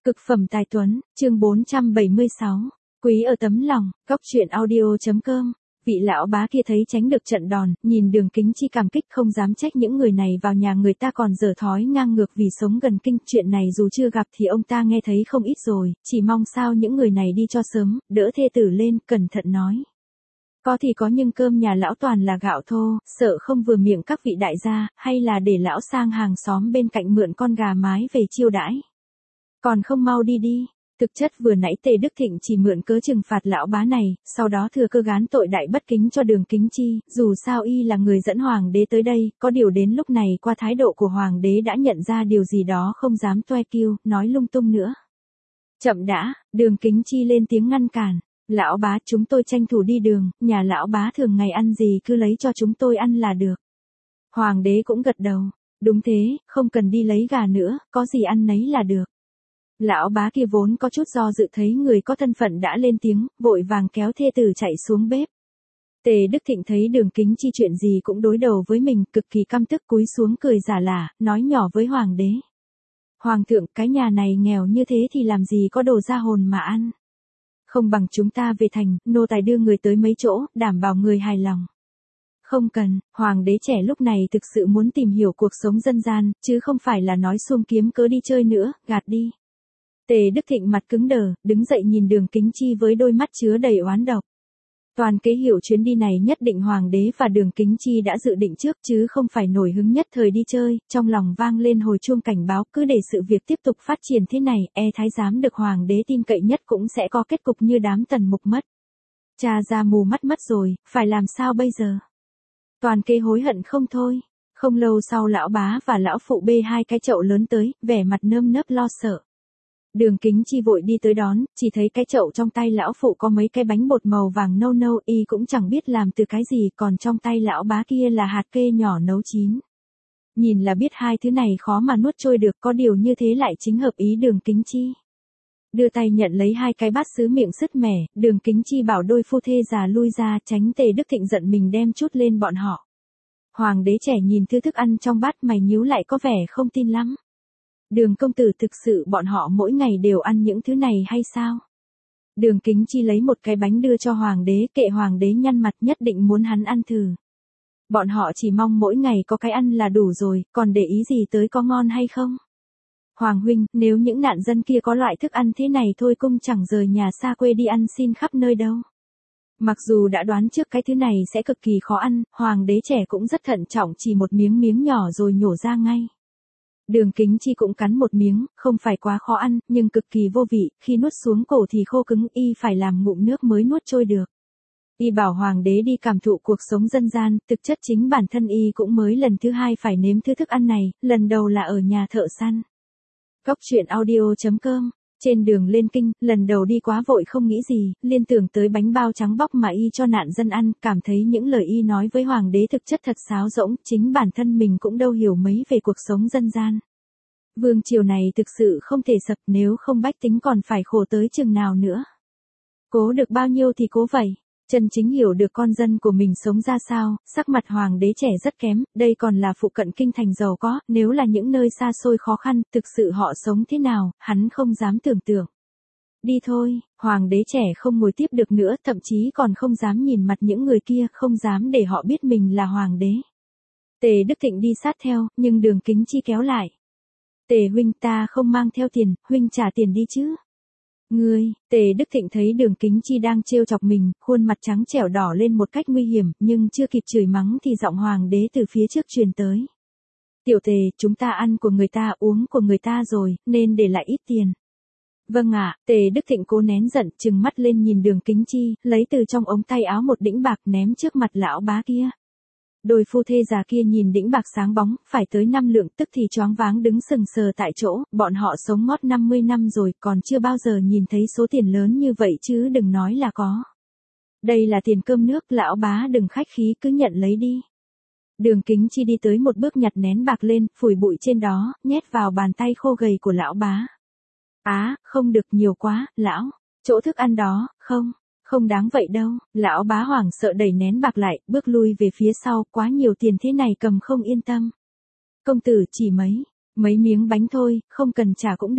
Cực phẩm tài tuấn, chương 476. Quý ở tấm lòng, góc truyện audio.com. Vị lão bá kia thấy tránh được trận đòn, nhìn Đường Kính Chi cảm kích không dám trách những người này vào nhà người ta còn dở thói ngang ngược vì sống gần kinh. Chuyện này dù chưa gặp thì ông ta nghe thấy không ít rồi, chỉ mong sao những người này đi cho sớm, đỡ thê tử lên, cẩn thận nói. Có thì có nhưng cơm nhà lão toàn là gạo thô, sợ không vừa miệng các vị đại gia, hay là để lão sang hàng xóm bên cạnh mượn con gà mái về chiêu đãi. Còn không mau đi đi. Thực chất vừa nãy Tề Đức Thịnh chỉ mượn cớ trừng phạt lão bá này, sau đó thừa cơ gán tội đại bất kính cho Đường Kính Chi, dù sao y là người dẫn hoàng đế tới đây, có điều đến lúc này qua thái độ của hoàng đế đã nhận ra điều gì đó không dám toe kiêu, nói lung tung nữa. Chậm đã, Đường Kính Chi lên tiếng ngăn cản. Lão bá, chúng tôi tranh thủ đi đường, nhà lão bá thường ngày ăn gì cứ lấy cho chúng tôi ăn là được. Hoàng đế cũng gật đầu. Đúng thế, không cần đi lấy gà nữa, có gì ăn nấy là được. Lão bá kia vốn có chút do dự thấy người có thân phận đã lên tiếng, vội vàng kéo thê tử chạy xuống bếp. Tề Đức Thịnh thấy Đường Kính Chi chuyện gì cũng đối đầu với mình, cực kỳ căm tức cúi xuống cười giả lả, nói nhỏ với hoàng đế. Hoàng thượng, cái nhà này nghèo như thế thì làm gì có đồ ra hồn mà ăn. Không bằng chúng ta về thành, nô tài đưa người tới mấy chỗ, đảm bảo người hài lòng. Không cần, hoàng đế trẻ lúc này thực sự muốn tìm hiểu cuộc sống dân gian, chứ không phải là nói xuông kiếm cớ đi chơi nữa, gạt đi. Tề Đức Thịnh mặt cứng đờ, đứng dậy nhìn Đường Kính Chi với đôi mắt chứa đầy oán độc. Toàn kế hiểu chuyến đi này nhất định hoàng đế và Đường Kính Chi đã dự định trước chứ không phải nổi hứng nhất thời đi chơi, trong lòng vang lên hồi chuông cảnh báo cứ để sự việc tiếp tục phát triển thế này, thái giám được hoàng đế tin cậy nhất cũng sẽ có kết cục như đám Tần Mục mất. Cha ra mù mắt mất rồi, phải làm sao bây giờ? Toàn kế hối hận không thôi. Không lâu sau lão bá và lão phụ bê hai cái chậu lớn tới, vẻ mặt nơm nớp lo sợ. Đường Kính Chi vội đi tới đón, chỉ thấy cái chậu trong tay lão phụ có mấy cái bánh bột màu vàng nâu nâu, y cũng chẳng biết làm từ cái gì, còn trong tay lão bá kia là hạt kê nhỏ nấu chín. Nhìn là biết hai thứ này khó mà nuốt trôi được, có điều như thế lại chính hợp ý Đường Kính Chi. Đưa tay nhận lấy hai cái bát sứ miệng sứt mẻ, Đường Kính Chi bảo đôi phu thê già lui ra tránh Tề Đức Thịnh giận mình đem chút lên bọn họ. Hoàng đế trẻ nhìn thứ thức ăn trong bát mày nhíu lại có vẻ không tin lắm. Đường công tử, thực sự bọn họ mỗi ngày đều ăn những thứ này hay sao? Đường Kính Chi lấy một cái bánh đưa cho hoàng đế, kệ hoàng đế nhăn mặt, nhất định muốn hắn ăn thử. Bọn họ chỉ mong mỗi ngày có cái ăn là đủ rồi, còn để ý gì tới có ngon hay không? Hoàng huynh, nếu những nạn dân kia có loại thức ăn thế này thôi cung chẳng rời nhà xa quê đi ăn xin khắp nơi đâu. Mặc dù đã đoán trước cái thứ này sẽ cực kỳ khó ăn, hoàng đế trẻ cũng rất thận trọng, chỉ một miếng nhỏ rồi nhổ ra ngay. Đường Kính Chi cũng cắn một miếng, không phải quá khó ăn, nhưng cực kỳ vô vị, khi nuốt xuống cổ thì khô cứng, y phải làm ngụm nước mới nuốt trôi được. Y bảo hoàng đế đi cảm thụ cuộc sống dân gian, thực chất chính bản thân y cũng mới lần thứ hai phải nếm thứ thức ăn này, lần đầu là ở nhà thợ săn. Góc truyện audio.com. Trên đường lên kinh, lần đầu đi quá vội không nghĩ gì, liên tưởng tới bánh bao trắng bóc mà y cho nạn dân ăn, cảm thấy những lời y nói với hoàng đế thực chất thật sáo rỗng, chính bản thân mình cũng đâu hiểu mấy về cuộc sống dân gian. Vương triều này thực sự không thể sập, nếu không bách tính còn phải khổ tới chừng nào nữa. Cố được bao nhiêu thì cố vậy. Chân chính hiểu được con dân của mình sống ra sao, sắc mặt hoàng đế trẻ rất kém, đây còn là phụ cận kinh thành giàu có, nếu là những nơi xa xôi khó khăn, thực sự họ sống thế nào, hắn không dám tưởng tượng. Đi thôi, hoàng đế trẻ không ngồi tiếp được nữa, thậm chí còn không dám nhìn mặt những người kia, không dám để họ biết mình là hoàng đế. Tề Đức Thịnh đi sát theo, nhưng Đường Kính Chi kéo lại. Tề huynh, ta không mang theo tiền, huynh trả tiền đi chứ. Ngươi, Tề Đức Thịnh thấy Đường Kính Chi đang trêu chọc mình, khuôn mặt trắng trẻo đỏ lên một cách nguy hiểm, nhưng chưa kịp chửi mắng thì giọng hoàng đế từ phía trước truyền tới. Tiểu Tề, chúng ta ăn của người ta uống của người ta rồi, nên để lại ít tiền. Vâng ạ, Tề Đức Thịnh cố nén giận, trừng mắt lên nhìn Đường Kính Chi, lấy từ trong ống tay áo một đĩnh bạc ném trước mặt lão bá kia. Đôi phu thê già kia nhìn đĩnh bạc sáng bóng, phải tới 5 lượng, tức thì choáng váng đứng sừng sờ tại chỗ, bọn họ sống ngót 50 năm rồi, còn chưa bao giờ nhìn thấy số tiền lớn như vậy chứ đừng nói là có. Đây là tiền cơm nước, lão bá đừng khách khí cứ nhận lấy đi. Đường Kính Chi đi tới một bước nhặt nén bạc lên, phủi bụi trên đó, nhét vào bàn tay khô gầy của lão bá. Không được nhiều quá, lão, chỗ thức ăn đó, không đáng vậy đâu, lão bá hoảng sợ đẩy nén bạc lại, bước lui về phía sau, quá nhiều tiền thế này cầm không yên tâm. Công tử chỉ mấy miếng bánh thôi, không cần trả cũng được.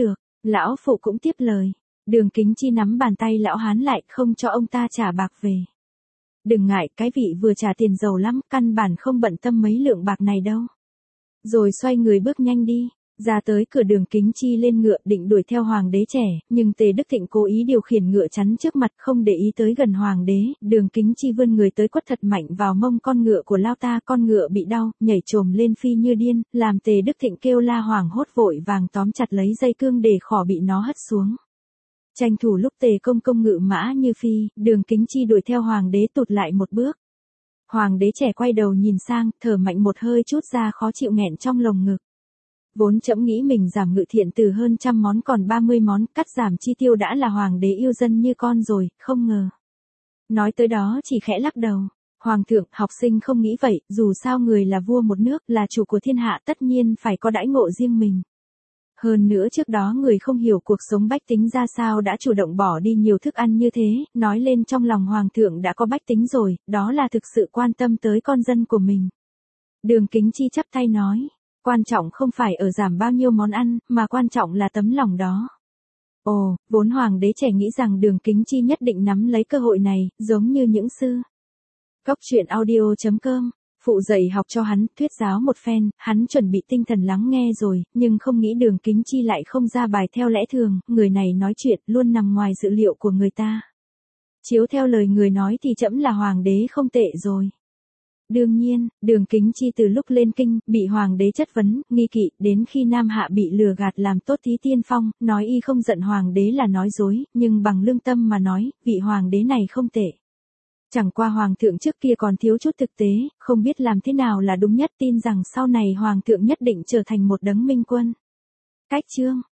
Lão phụ cũng tiếp lời. Đường Kính Chi nắm bàn tay lão hán lại, không cho ông ta trả bạc về. Đừng ngại, cái vị vừa trả tiền giàu lắm, căn bản không bận tâm mấy lượng bạc này đâu. Rồi xoay người bước nhanh đi. Ra tới cửa Đường Kính Chi lên ngựa định đuổi theo hoàng đế trẻ, nhưng Tề Đức Thịnh cố ý điều khiển ngựa chắn trước mặt không để ý tới gần hoàng đế. Đường Kính Chi vươn người tới quất thật mạnh vào mông con ngựa của lao ta, con ngựa bị đau, nhảy trồm lên phi như điên, làm Tề Đức Thịnh kêu la hoảng hốt vội vàng tóm chặt lấy dây cương để khỏi bị nó hất xuống. Tranh thủ lúc Tề công công ngự mã như phi, Đường Kính Chi đuổi theo hoàng đế tụt lại một bước. Hoàng đế trẻ quay đầu nhìn sang, thở mạnh một hơi trút ra khó chịu nghẹn trong lồng ngực. Vốn trẫm nghĩ mình giảm ngự thiện từ hơn 100 món còn 30 món, cắt giảm chi tiêu đã là hoàng đế yêu dân như con rồi, không ngờ. Nói tới đó chỉ khẽ lắc đầu. Hoàng thượng, học sinh không nghĩ vậy, dù sao người là vua một nước, là chủ của thiên hạ tất nhiên phải có đãi ngộ riêng mình. Hơn nữa trước đó người không hiểu cuộc sống bách tính ra sao đã chủ động bỏ đi nhiều thức ăn như thế, nói lên trong lòng hoàng thượng đã có bách tính rồi, đó là thực sự quan tâm tới con dân của mình. Đường Kính Chi chắp tay nói. Quan trọng không phải ở giảm bao nhiêu món ăn, mà quan trọng là tấm lòng đó. Ồ, vốn hoàng đế trẻ nghĩ rằng Đường Kính Chi nhất định nắm lấy cơ hội này, giống như những sư. Góc truyện audio.com, phụ dạy học cho hắn, thuyết giáo một phen, hắn chuẩn bị tinh thần lắng nghe rồi, nhưng không nghĩ Đường Kính Chi lại không ra bài theo lẽ thường, người này nói chuyện luôn nằm ngoài dự liệu của người ta. Chiếu theo lời người nói thì trẫm là hoàng đế không tệ rồi. Đương nhiên, Đường Kính Chi từ lúc lên kinh, bị hoàng đế chất vấn, nghi kỵ, đến khi Nam Hạ bị lừa gạt làm tốt thí tiên phong, nói y không giận hoàng đế là nói dối, nhưng bằng lương tâm mà nói, vị hoàng đế này không tệ. Chẳng qua hoàng thượng trước kia còn thiếu chút thực tế, không biết làm thế nào là đúng nhất, tin rằng sau này hoàng thượng nhất định trở thành một đấng minh quân. Cách chương